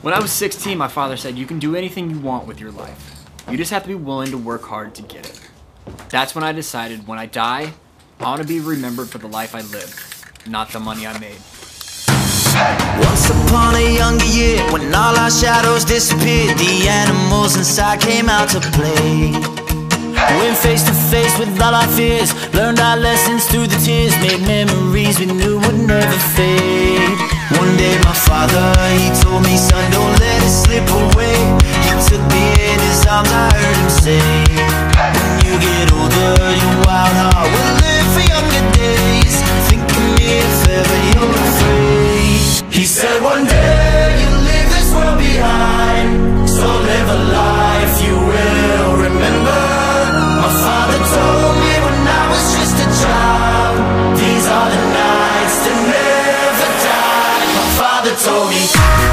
When I was 16, my father said, you can do anything you want with your life. You just have to be willing to work hard to get it. That's when I decided, when I die, I want to be remembered for the life I lived, not the money I made. Once upon a younger year, when all our shadows disappeared, the animals inside came out to play. Went face to face with all our fears, learned our lessons through the tears, made memories we knew would never fade. One day my father, he told me, son, don't let it slip away. He took me in his arms, I heard him say, when you get older, your wild heart will live for younger days. Think of me if ever you're afraid. He said one day you'll leave this world behind, so live a life you will remember. My father told me when I was just a child, these are the nights that never die. My father told me.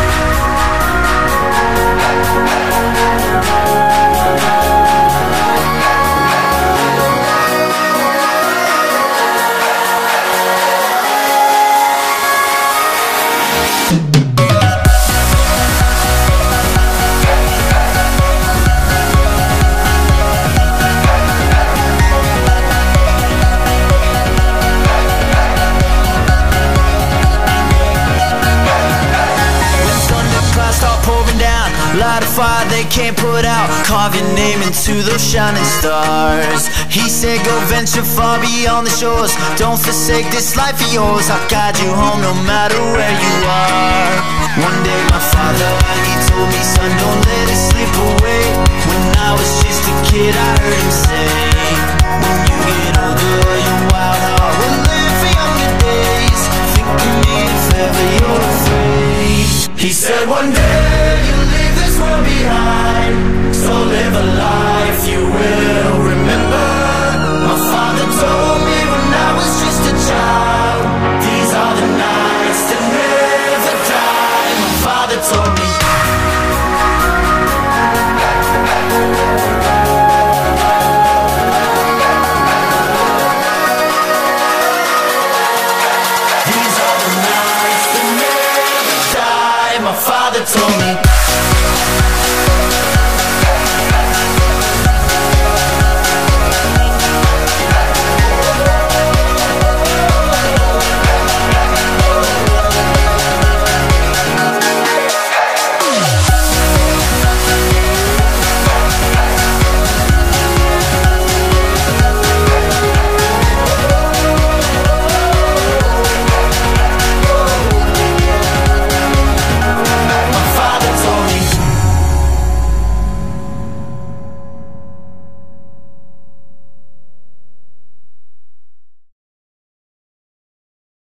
Light a fire they can't put out, carve your name into those shining stars. He said go venture far beyond the shores, don't forsake this life of yours. I'll guide you home no matter where you are. One day my father, he told me, son, don't let it slip away. When I was just a kid I heard him say, when you get older your wild heart will live for younger days. Think of me if ever you're afraid. He said one day you'll leave this world behind, so live a life you will remember. My father told me when I was just a child, these are the nights that never die. My father told me. These are the nights that never die. My father told me.